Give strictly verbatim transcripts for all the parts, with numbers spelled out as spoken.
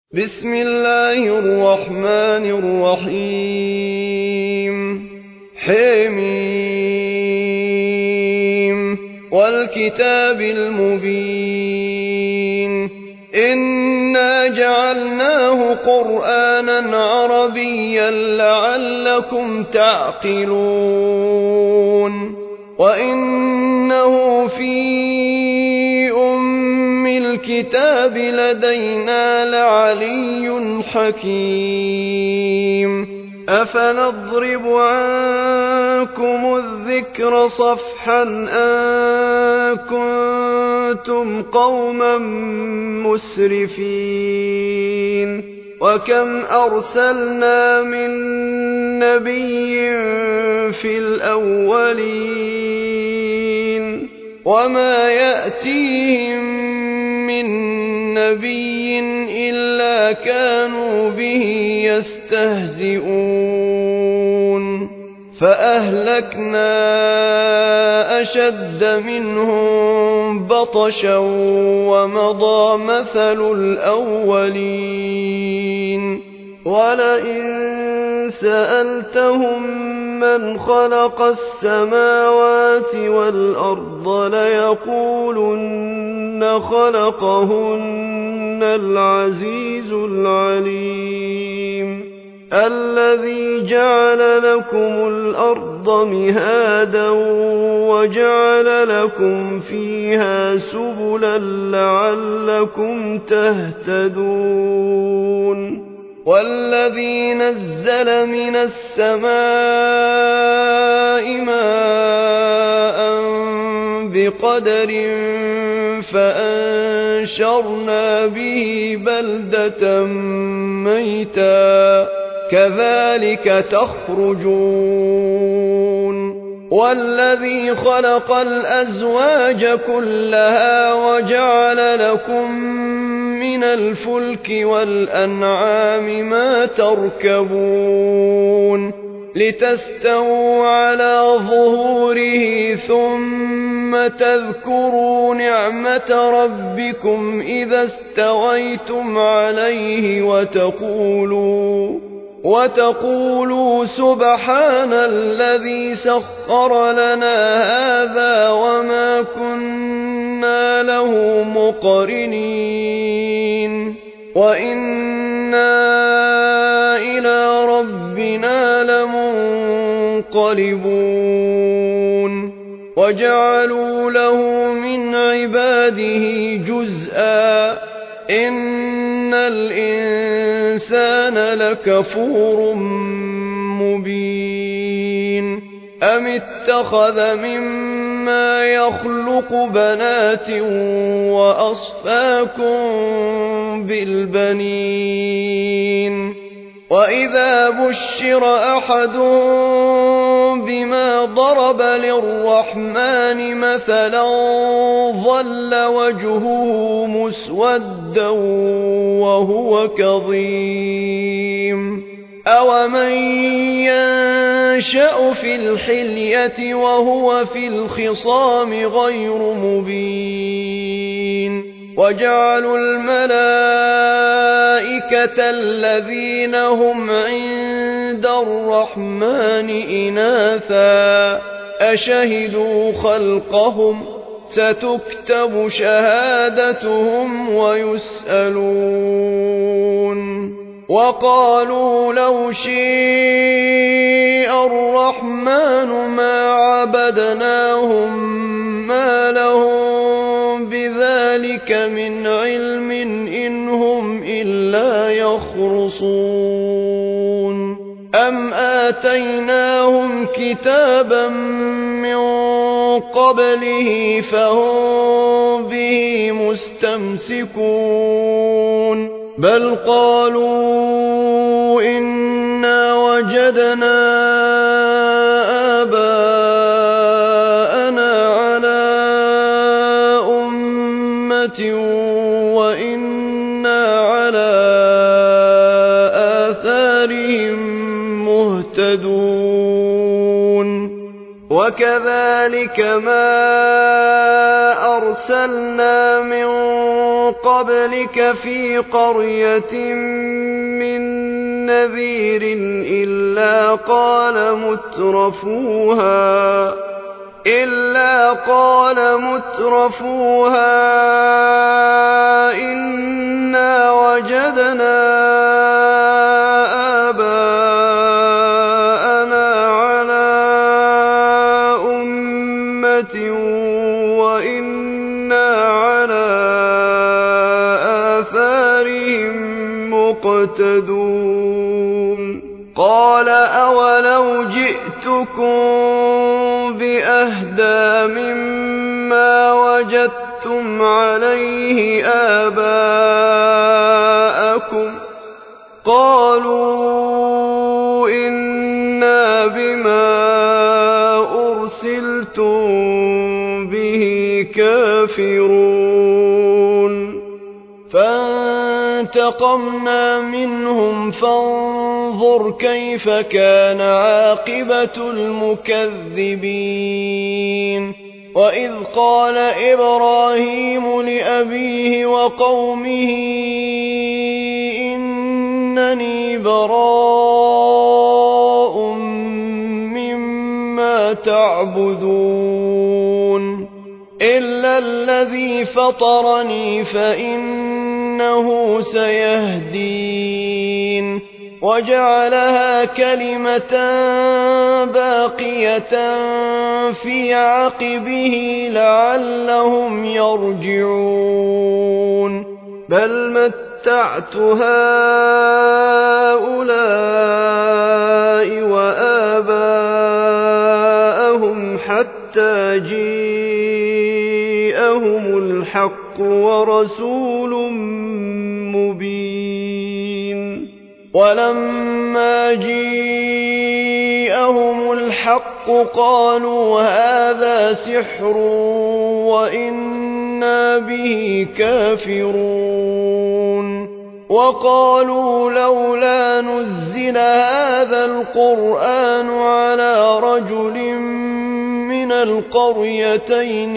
بسم الله الرحمن الرحيم حميم والكتاب المبين إنا جعلناه قرآنا عربيا لعلكم تعقلون وإنه في أم الكتاب لدينا لعلي حكيم أفنضرب عنكم الذكر صفحا أن كنتم قوما مسرفين وكم أرسلنا من نبي في الأولين وما يأتيهم من نبي إلا كانوا به يستهزئون فأهلكنا أشد منهم بطشا ومضى مثل الأولين ولئن سألتهم من خلق السماوات والأرض ليقولن خلقهن العزيز العليم الذي جعل لكم الأرض مهادا وجعل لكم فيها سبلا لعلكم تهتدون والذي نزل من السماء ماء بقدر فأنشرنا به بلدة ميتا كذلك تخرجون والذي خلق الأزواج كلها وجعل لكم من الفلك والأنعام ما تركبون لتستووا على ظهوره ثم تذكروا نعمة ربكم إذا استويتم عليه وتقولوا وتقولوا سبحان الذي سخر لنا هذا وما كنا له مقرنين وإنا إلى ربنا لمنقلبون وجعلوا له من عباده جزءا إن الإنسان لكفور مبين أم اتخذ مما يخلق بنات وأصفاكم بالبنين وإذا بشر أحدهم بما ضرب للرحمن مثلا ظل وجهه مسودا وهو كظيم أومن ينشأ في الحلية وهو في الخصام غير مبين وجعلوا الملائكة الذين هم عند الرحمن إناثا أشهدوا خلقهم ستكتب شهادتهم ويسألون وقالوا لو شيء الرحمن ما عبدناهم ما لهم بذلك من علم إن هم إلا يخرصون أم آتيناهم كتابا من قبله فهم به مستمسكون بل قالوا إنا وجدنا آباءنا على أمة وإنا على آثارهم مهتدون وكذلك ما أرسلنا من قبلك في قرية من نذير إلا قال مترفوها إلا قال مترفوها إنا وجدنا آباءنا على أمة وإنا على آثارهم مقتدون قال أولو جئتكم بأهدى مما وجدتم عليه آباءكم قالوا إنا بما أرسلتم به كافرون فانتقمنا منهم فانظر كيف كان عاقبة المكذبين وإذ قال إبراهيم لأبيه وقومه إنني براء مما تعبدون إلا الذي فطرني فإنه سيهدين وجعلها كلمة باقية في عقبه لعلهم يرجعون بل متعت هؤلاء وآباءهم حتى جاءهم الحق ورسول مبين ولما جاءهم الحق قالوا هذا سحر وإنا به كافرون وقالوا لولا نزل هذا القرآن على رجل من القريتين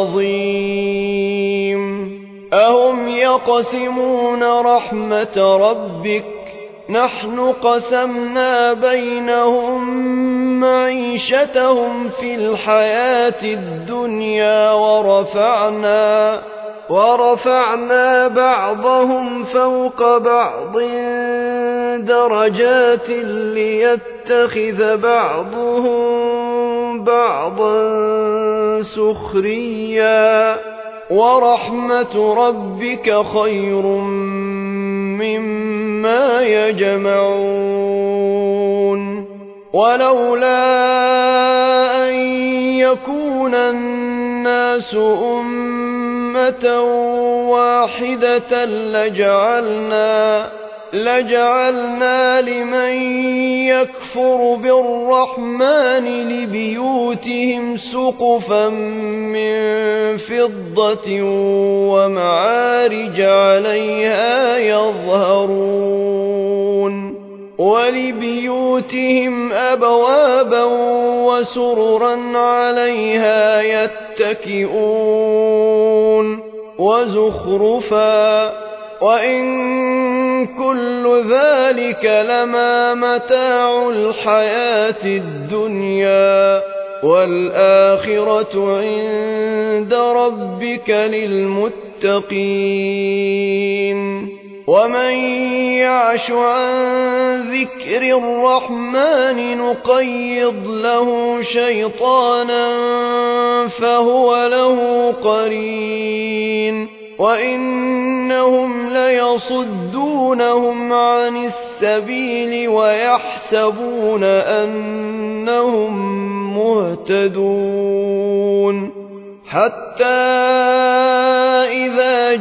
عظيم أهم يقسمون رحمة ربك نحن قسمنا بينهم معيشتهم في الحياة الدنيا ورفعنا ورفعنا بعضهم فوق بعض درجات ليتخذ بعضهم بعضا سخريا ورحمة ربك خير مما يجمعون ولولا أن يكون الناس أمة واحدة لجعلنا لجعلنا لمن يكفر بالرحمن لبيوتهم سقفا من فضة ومعارج عليها يظهرون ولبيوتهم أبوابا وسررا عليها يتكئون وزخرفا وإن كل ذلك لما متاع الحياة الدنيا والآخرة عند ربك للمتقين ومن يعش عن ذكر الرحمن نقيض له شيطانا فهو له قرين وإنهم ليصدونهم عن السبيل ويحسبون أنهم مهتدون حتى إذا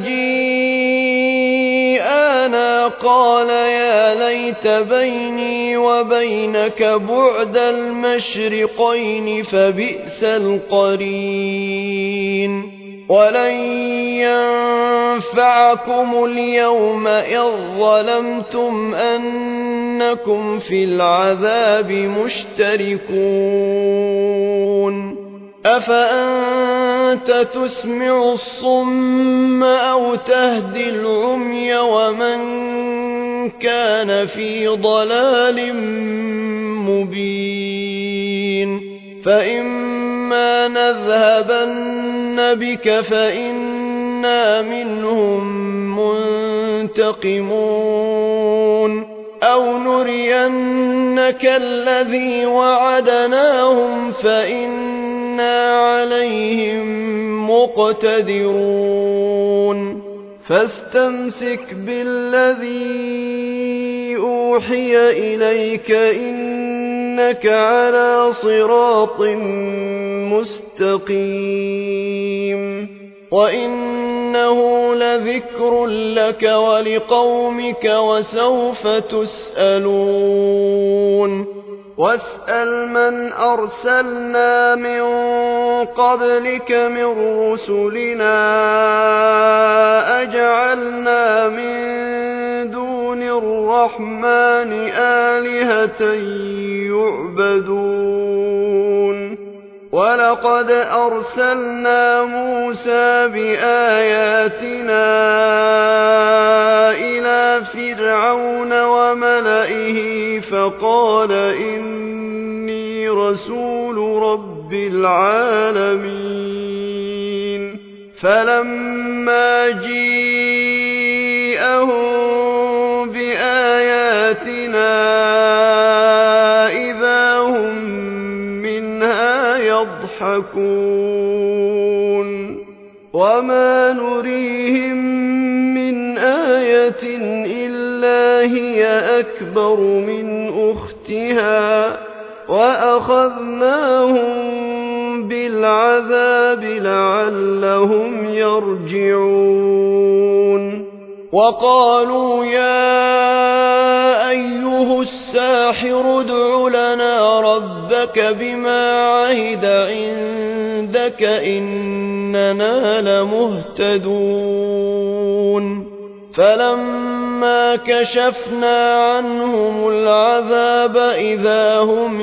جاءنا قال يا ليت بيني وبينك بعد المشرقين فبئس القرين ولن ينفعكم اليوم إذ ظلمتم أن إنكم في العذاب مشتركون أفأنت تسمع الصم أو تهدي العمي ومن كان في ضلال مبين فإما نذهبن بك فإنا منهم منتقمون أو نرينك الذي وعدناهم فإنا عليهم مقتدرون فاستمسك بالذي أوحي إليك إنك على صراط مستقيم وإنه لذكر لك ولقومك وسوف تسألون واسأل من أرسلنا من قبلك من رسلنا أجعلنا من دون الرحمن آلهة يعبدون ولقد أرسلنا موسى بآياتنا إلى فرعون وملئه فقال إني رسول رب العالمين فلما جيءهم بآياتنا إذا هم منها يضحكون وما نريهم من آية إلا هي أكبر من أختها وأخذناهم بالعذاب لعلهم يرجعون وقالوا يا أيها الساحر ادع لنا ربك بما عهد عندك إننا لمهتدون فلما كشفنا عنهم العذاب إذا هم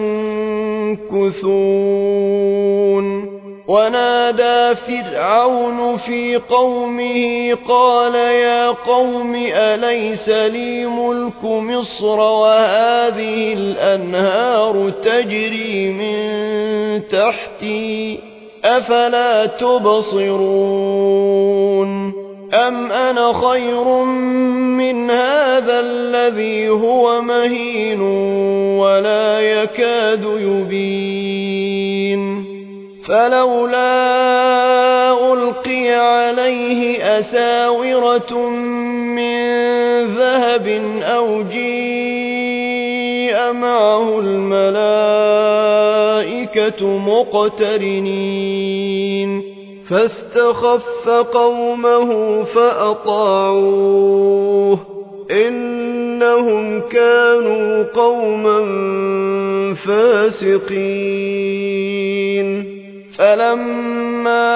ينكثون ونادى فرعون في قومه قال يا قوم أليس لي ملك مصر وهذه الأنهار تجري من تحتي أفلا تبصرون أم أنا خير من هذا الذي هو مهين ولا يكاد يبين فلولا ألقي عليه أساورة من ذهب أو جيء معه الملائكة مقترنين فاستخف قومه فأطاعوه إنهم كانوا قوما فاسقين فلما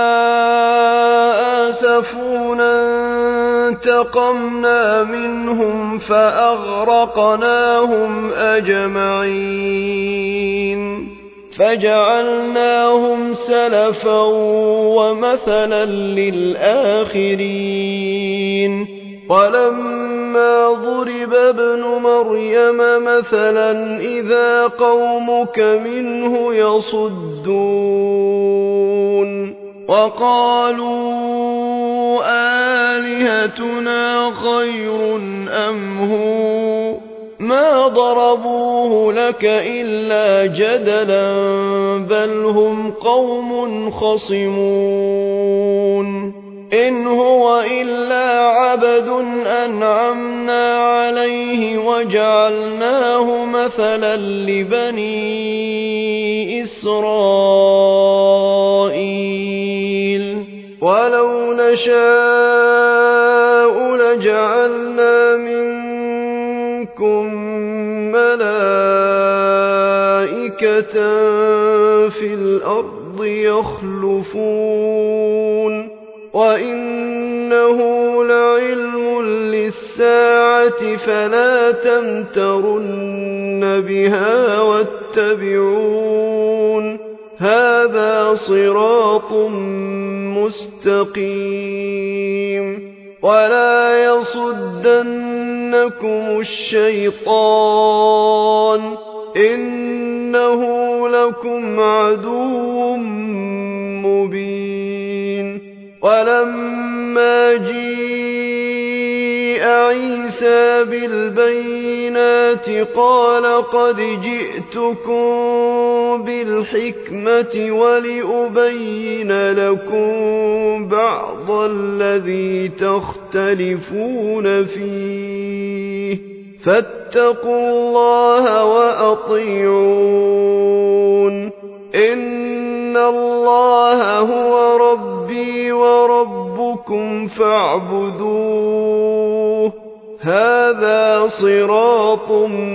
آسفونا انتقمنا منهم فأغرقناهم أجمعين فجعلناهم سلفا ومثلا للآخرين ولما ضرب ابن مريم مثلا إذا قومك منه يصدون وقالوا آلهتنا خير أم هو ما ضربوه لك إلا جدلا بل هم قوم خصمون إن هو إلا عبد أنعمنا عليه وجعلناه مثلا لبني إسرائيل ولو نشاء لجعلنا منكم ملائكة في الأرض يخلفون وإنه لعلم للساعة الساعة فلا تمترن بها واتبعون هذا صراط مستقيم ولا يصدنكم الشيطان إنه لكم عدو مبين ولما جيء عيسى بالبينات قال قد جئتكم بالحكمة ولأبين لكم بعض الذي تختلفون فيه فاتقوا الله وأطيعون إن الله هو ربي وربكم فاعبدوه هذا صراط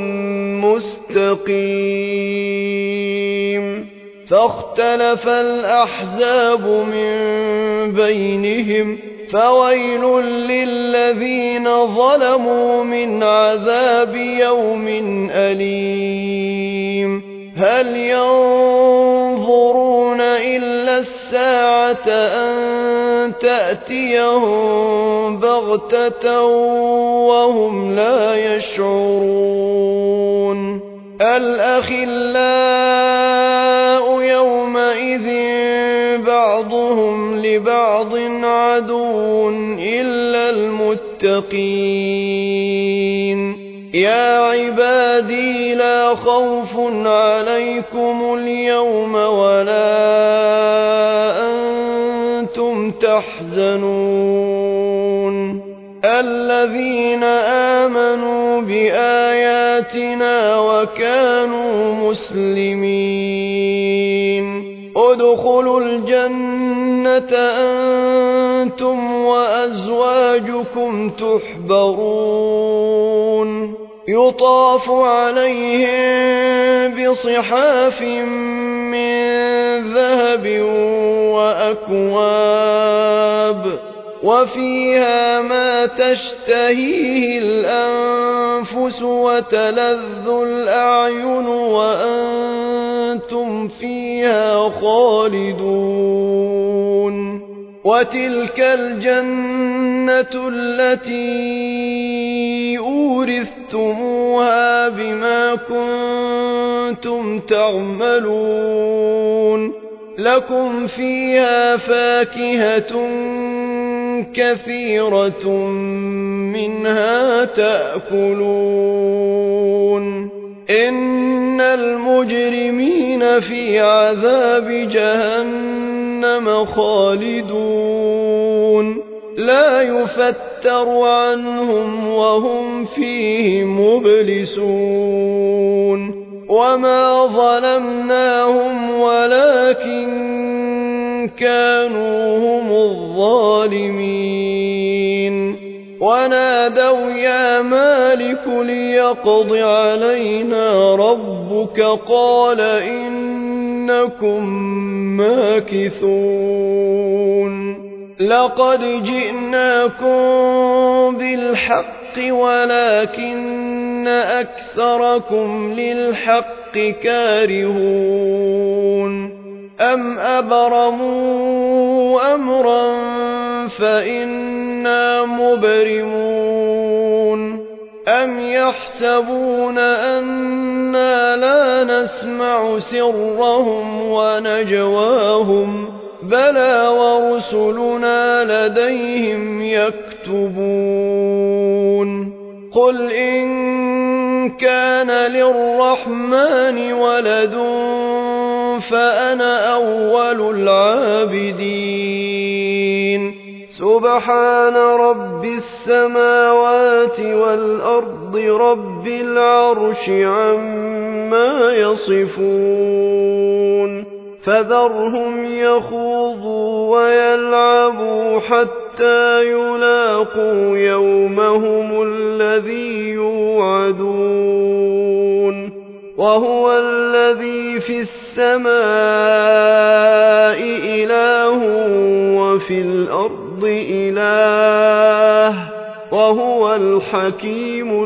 مستقيم فاختلف الأحزاب من بينهم فويل للذين ظلموا من عذاب يوم أليم هل ينظرون إلا الساعة أن تأتيهم بغتة وهم لا يشعرون الأخلاء يومئذ بعضهم لبعض عدو إلا المتقين يا عبادي لا خوف عليكم اليوم ولا أنتم تحزنون الذين آمنوا بآياتنا وكانوا مسلمين ادخلوا الجنة أنتم وأزواجكم تحبرون يطاف عليهم بصحاف من ذهب وأكواب وفيها ما تشتهيه الأنفس وتلذ الأعين وأنتم فيها خالدون وتلك الجنة التي أورثتموها بما كنتم تعملون لكم فيها فاكهة كثيرة منها تأكلون إن المجرمين في عذاب جهنم خالدون لا يفتر عنهم وهم فيه مبلسون وما ظلمناهم ولكن كانوا هم الظالمين ونادوا يا مالك ليقض علينا ربك قال إنكم ماكثون لقد جئناكم بالحق ولكن أكثركم للحق كارهون أم أبرموا أمرا فإنا مبرمون أم يحسبون أنا لا نسمع سرهم ونجواهم بلى ورسلنا لديهم يكتبون قل إن كان للرحمن ولد فأنا أول العابدين سبحان رب السماوات والأرض رب العرش عما يصفون فذرهم يخوضوا ويلعبوا حتى يلاقوا يومهم الذي يوعدون وهو الذي في السماء إله وفي الأرض إله وهو الحكيم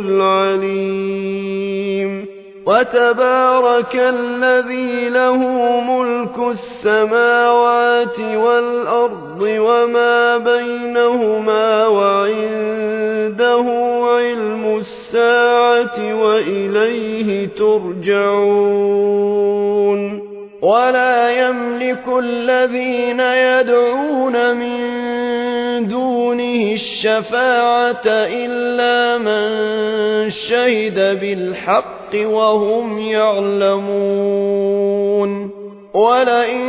العليم وتبارك الذي له ملك السماوات والأرض وما بينهما وعنده علم الساعة وإليه ترجعون ولا يملك الذين يدعون من دونه الشفاعة إلا من شهد بالحق وهم يعلمون ولئن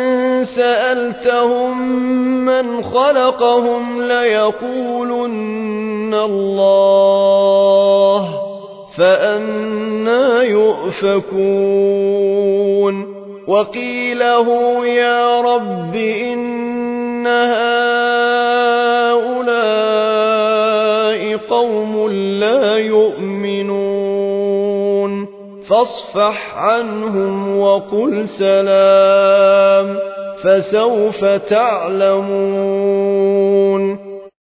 سألتهم من خلقهم ليقولن الله فأنى يؤفكون وقيله يا رب إن هؤلاء قوم لا يؤمنون فاصفح عنهم وقل سلام فسوف تعلمون